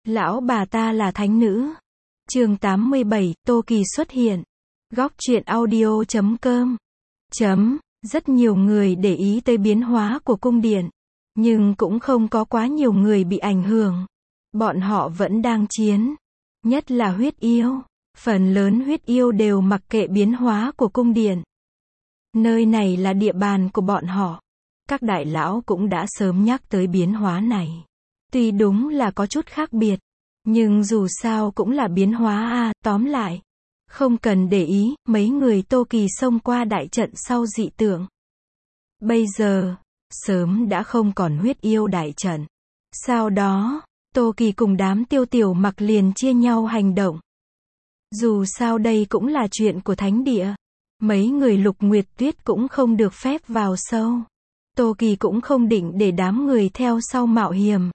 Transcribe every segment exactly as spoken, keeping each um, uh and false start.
Lão bà ta là thánh nữ. Chương tám mươi bảy, Tô Kỳ xuất hiện. Góc truyện audio chấm com. Chấm, rất nhiều người để ý tới biến hóa của cung điện, nhưng cũng không có quá nhiều người bị ảnh hưởng. Bọn họ vẫn đang chiến, nhất là huyết yêu. Phần lớn huyết yêu đều mặc kệ biến hóa của cung điện. Nơi này là địa bàn của bọn họ. Các đại lão cũng đã sớm nhắc tới biến hóa này. Tuy đúng là có chút khác biệt, nhưng dù sao cũng là biến hóa a, à, tóm lại. Không cần để ý, mấy người Tô Kỳ xông qua đại trận sau dị tượng. Bây giờ, sớm đã không còn huyết yêu đại trận. Sau đó, Tô Kỳ cùng đám Tiêu Tiểu Mặc liền chia nhau hành động. Dù sao đây cũng là chuyện của thánh địa. Mấy người Lục Nguyệt Tuyết cũng không được phép vào sâu. Tô Kỳ cũng không định để đám người theo sau mạo hiểm.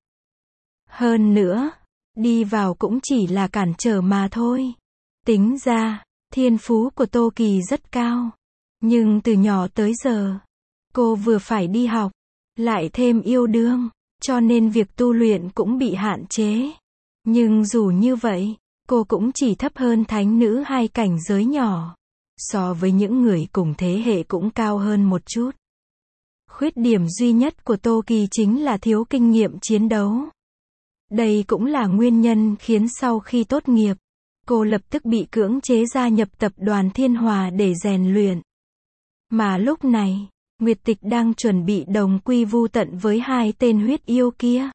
Hơn nữa, đi vào cũng chỉ là cản trở mà thôi. Tính ra, thiên phú của Tô Kỳ rất cao. Nhưng từ nhỏ tới giờ, cô vừa phải đi học, lại thêm yêu đương, cho nên việc tu luyện cũng bị hạn chế. Nhưng dù như vậy, cô cũng chỉ thấp hơn thánh nữ hai cảnh giới nhỏ. So với những người cùng thế hệ cũng cao hơn một chút. Khuyết điểm duy nhất của Tô Kỳ chính là thiếu kinh nghiệm chiến đấu. Đây cũng là nguyên nhân khiến sau khi tốt nghiệp, cô lập tức bị cưỡng chế gia nhập tập đoàn Thiên Hòa để rèn luyện. Mà lúc này, Nguyệt Tịch đang chuẩn bị đồng quy vu tận với hai tên huyết yêu kia.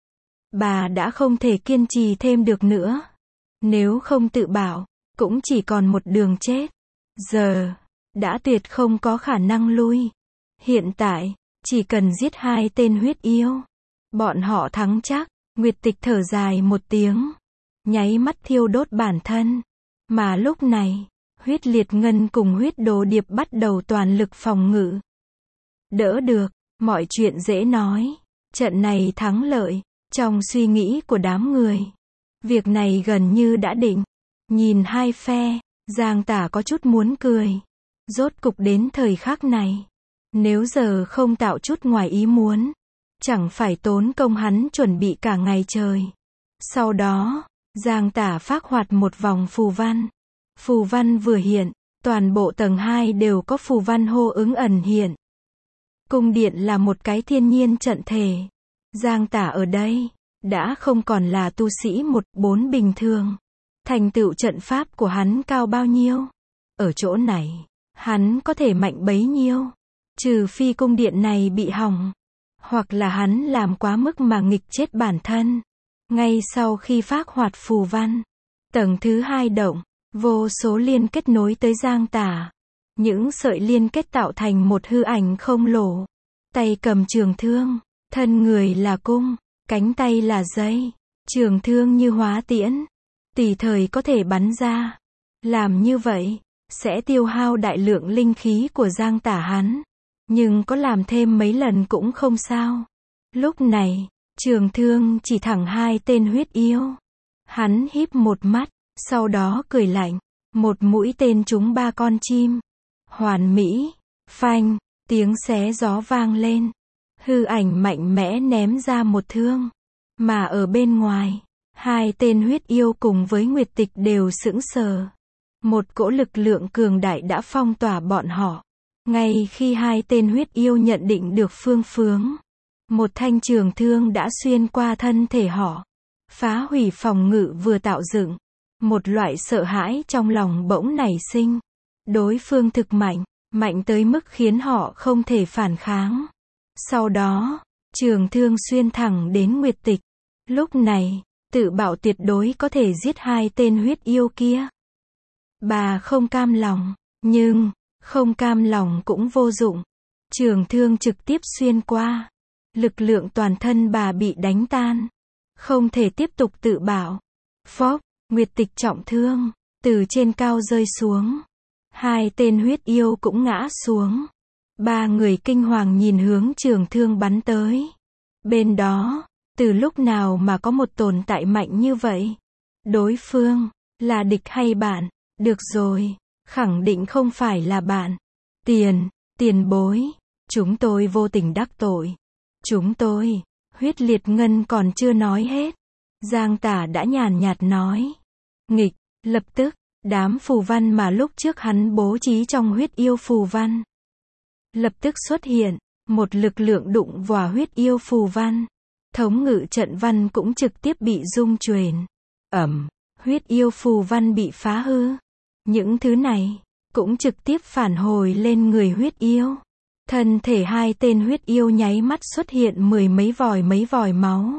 Bà đã không thể kiên trì thêm được nữa. Nếu không tự bảo, cũng chỉ còn một đường chết. Giờ, đã tuyệt không có khả năng lui. Hiện tại, chỉ cần giết hai tên huyết yêu, bọn họ thắng chắc. Nguyệt Tịch thở dài một tiếng, nháy mắt thiêu đốt bản thân. Mà lúc này, huyết liệt ngân cùng huyết đồ điệp bắt đầu toàn lực phòng ngự. Đỡ được, mọi chuyện dễ nói. Trận này thắng lợi, trong suy nghĩ của đám người. Việc này gần như đã định. Nhìn hai phe, Giang Tả có chút muốn cười. Rốt cục đến thời khắc này, nếu giờ không tạo chút ngoài ý muốn, chẳng phải tốn công hắn chuẩn bị cả ngày trời. Sau đó, Giang Tả phác hoạt một vòng phù văn. Phù văn vừa hiện, toàn bộ tầng hai đều có phù văn hô ứng ẩn hiện. Cung điện là một cái thiên nhiên trận thể. Giang Tả ở đây, đã không còn là tu sĩ một bốn bình thường. Thành tựu trận pháp của hắn cao bao nhiêu? Ở chỗ này, hắn có thể mạnh bấy nhiêu? Trừ phi cung điện này bị hỏng, hoặc là hắn làm quá mức mà nghịch chết bản thân. Ngay sau khi phác hoạt phù văn, tầng thứ hai động, vô số liên kết nối tới Giang Tả. Những sợi liên kết tạo thành một hư ảnh không lồ. Tay cầm trường thương, thân người là cung, cánh tay là dây, trường thương như hóa tiễn, tùy thời có thể bắn ra. Làm như vậy, sẽ tiêu hao đại lượng linh khí của Giang Tả hắn. Nhưng có làm thêm mấy lần cũng không sao. Lúc này, trường thương chỉ thẳng hai tên huyết yêu. Hắn híp một mắt, sau đó cười lạnh. Một mũi tên trúng ba con chim. Hoàn mỹ, phanh, tiếng xé gió vang lên. Hư ảnh mạnh mẽ ném ra một thương. Mà ở bên ngoài, hai tên huyết yêu cùng với Nguyệt Tịch đều sững sờ. Một cỗ lực lượng cường đại đã phong tỏa bọn họ. Ngay khi hai tên huyết yêu nhận định được phương hướng, một thanh trường thương đã xuyên qua thân thể họ, phá hủy phòng ngự vừa tạo dựng. Một loại sợ hãi trong lòng bỗng nảy sinh. Đối phương thực mạnh, mạnh tới mức khiến họ không thể phản kháng. Sau đó, trường thương xuyên thẳng đến Nguyệt Tịch. Lúc này, tự bảo tuyệt đối có thể giết hai tên huyết yêu kia. Bà không cam lòng, nhưng không cam lòng cũng vô dụng. Trường thương trực tiếp xuyên qua. Lực lượng toàn thân bà bị đánh tan. Không thể tiếp tục tự bảo. Phốc, Nguyệt Tịch trọng thương, từ trên cao rơi xuống. Hai tên huyết yêu cũng ngã xuống. Ba người kinh hoàng nhìn hướng trường thương bắn tới. Bên đó, từ lúc nào mà có một tồn tại mạnh như vậy? Đối phương, là địch hay bạn? Được rồi, khẳng định không phải là bạn. Tiền, tiền bối, chúng tôi vô tình đắc tội. Chúng tôi, huyết liệt ngân còn chưa nói hết. Giang Tả đã nhàn nhạt nói. Nghịch, lập tức, đám phù văn mà lúc trước hắn bố trí trong huyết yêu phù văn lập tức xuất hiện, một lực lượng đụng vào huyết yêu phù văn. Thống ngự trận văn cũng trực tiếp bị rung chuyển. Ầm, huyết yêu phù văn bị phá hư. Những thứ này cũng trực tiếp phản hồi lên người huyết yêu. Thân thể hai tên huyết yêu nháy mắt xuất hiện mười mấy vòi mấy vòi máu.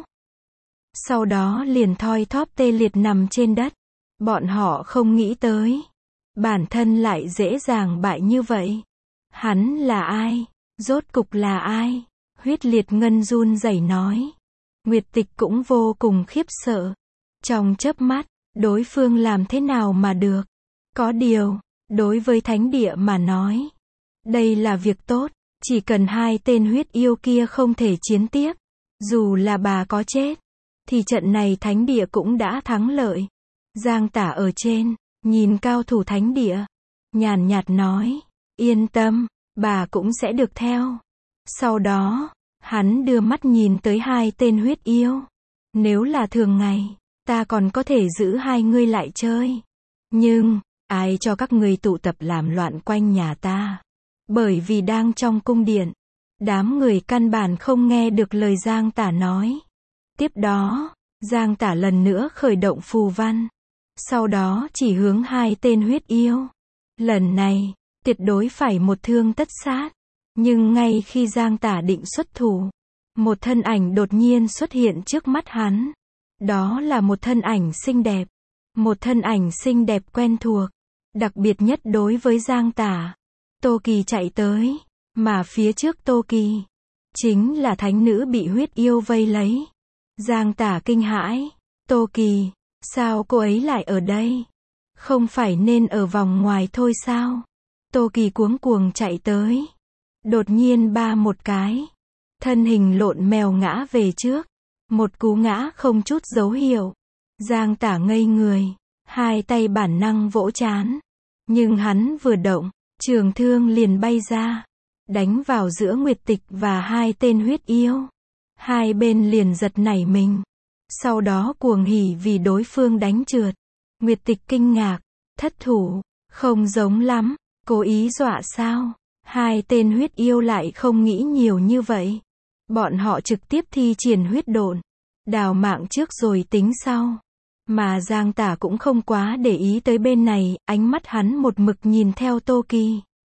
Sau đó liền thoi thóp tê liệt nằm trên đất. Bọn họ không nghĩ tới, bản thân lại dễ dàng bại như vậy. Hắn là ai? Rốt cục là ai? Huyết liệt ngân run rẩy nói. Nguyệt Tịch cũng vô cùng khiếp sợ. Trong chớp mắt, đối phương làm thế nào mà được? Có điều, đối với thánh địa mà nói, đây là việc tốt. Chỉ cần hai tên huyết yêu kia không thể chiến tiếp, dù là bà có chết, thì trận này thánh địa cũng đã thắng lợi. Giang Tả ở trên, nhìn cao thủ thánh địa, nhàn nhạt nói, yên tâm, bà cũng sẽ được theo. Sau đó, hắn đưa mắt nhìn tới hai tên huyết yêu. Nếu là thường ngày, ta còn có thể giữ hai ngươi lại chơi. Nhưng, ai cho các ngươi tụ tập làm loạn quanh nhà ta? Bởi vì đang trong cung điện, đám người căn bản không nghe được lời Giang Tả nói. Tiếp đó, Giang Tả lần nữa khởi động phù văn. Sau đó chỉ hướng hai tên huyết yêu. Lần này, tuyệt đối phải một thương tất sát. Nhưng ngay khi Giang Tả định xuất thủ, một thân ảnh đột nhiên xuất hiện trước mắt hắn. Đó là một thân ảnh xinh đẹp. Một thân ảnh xinh đẹp quen thuộc. Đặc biệt nhất đối với Giang Tả. Tô Kỳ chạy tới. Mà phía trước Tô Kỳ, chính là thánh nữ bị huyết yêu vây lấy. Giang Tả kinh hãi. Tô Kỳ, sao cô ấy lại ở đây? Không phải nên ở vòng ngoài thôi sao? Tô Kỳ cuống cuồng chạy tới. Đột nhiên ba một cái. Thân hình lộn mèo ngã về trước. Một cú ngã không chút dấu hiệu. Giang Tả ngây người. Hai tay bản năng vỗ trán. Nhưng hắn vừa động, trường thương liền bay ra. Đánh vào giữa Nguyệt Tịch và hai tên huyết yêu. Hai bên liền giật nảy mình. Sau đó cuồng hỉ vì đối phương đánh trượt. Nguyệt Tịch kinh ngạc. Thất thủ. Không giống lắm. Cố ý dọa sao? Hai tên huyết yêu lại không nghĩ nhiều như vậy. Bọn họ trực tiếp thi triển huyết độn. Đào mạng trước rồi tính sau. Mà Giang Tả cũng không quá để ý tới bên này. Ánh mắt hắn một mực nhìn theo Tô Kỳ.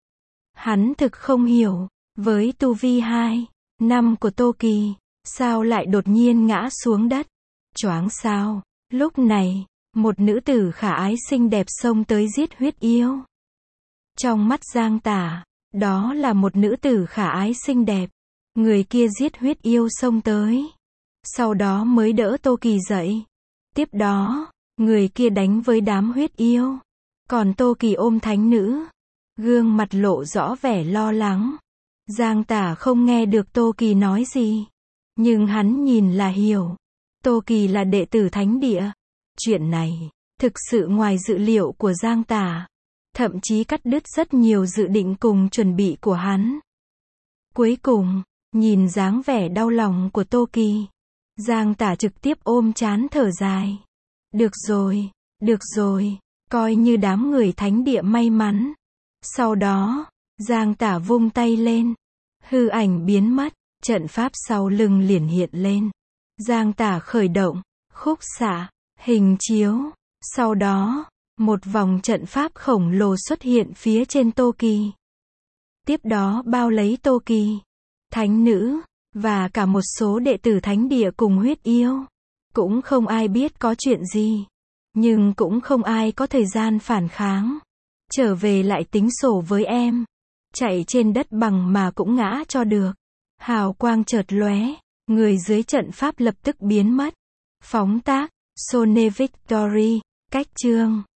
Hắn thực không hiểu. Với tu vi hai năm của Tô Kỳ, sao lại đột nhiên ngã xuống đất? Choáng sao? Lúc này, một nữ tử khả ái xinh đẹp xông tới giết huyết yêu. Trong mắt Giang Tả, đó là một nữ tử khả ái xinh đẹp. Người kia giết huyết yêu xông tới. Sau đó mới đỡ Tô Kỳ dậy. Tiếp đó, người kia đánh với đám huyết yêu. Còn Tô Kỳ ôm thánh nữ. Gương mặt lộ rõ vẻ lo lắng. Giang Tả không nghe được Tô Kỳ nói gì. Nhưng hắn nhìn là hiểu. Tô Kỳ là đệ tử thánh địa. Chuyện này, thực sự ngoài dự liệu của Giang Tả. Thậm chí cắt đứt rất nhiều dự định cùng chuẩn bị của hắn. Cuối cùng, nhìn dáng vẻ đau lòng của Tô Kỳ, Giang Tả trực tiếp ôm trán thở dài. Được rồi, được rồi, coi như đám người thánh địa may mắn. Sau đó, Giang Tả vung tay lên. Hư ảnh biến mất, trận pháp sau lưng liền hiện lên. Giang Tả khởi động, khúc xạ, hình chiếu. Sau đó, một vòng trận pháp khổng lồ xuất hiện phía trên Tô Kỳ. Tiếp đó bao lấy Tô Kỳ, thánh nữ, và cả một số đệ tử thánh địa cùng huyết yêu. Cũng không ai biết có chuyện gì. Nhưng cũng không ai có thời gian phản kháng. Trở về lại tính sổ với em. Chạy trên đất bằng mà cũng ngã cho được. Hào quang chợt lóe, người dưới trận pháp lập tức biến mất. Phóng tác, Sone Victory, cách chương.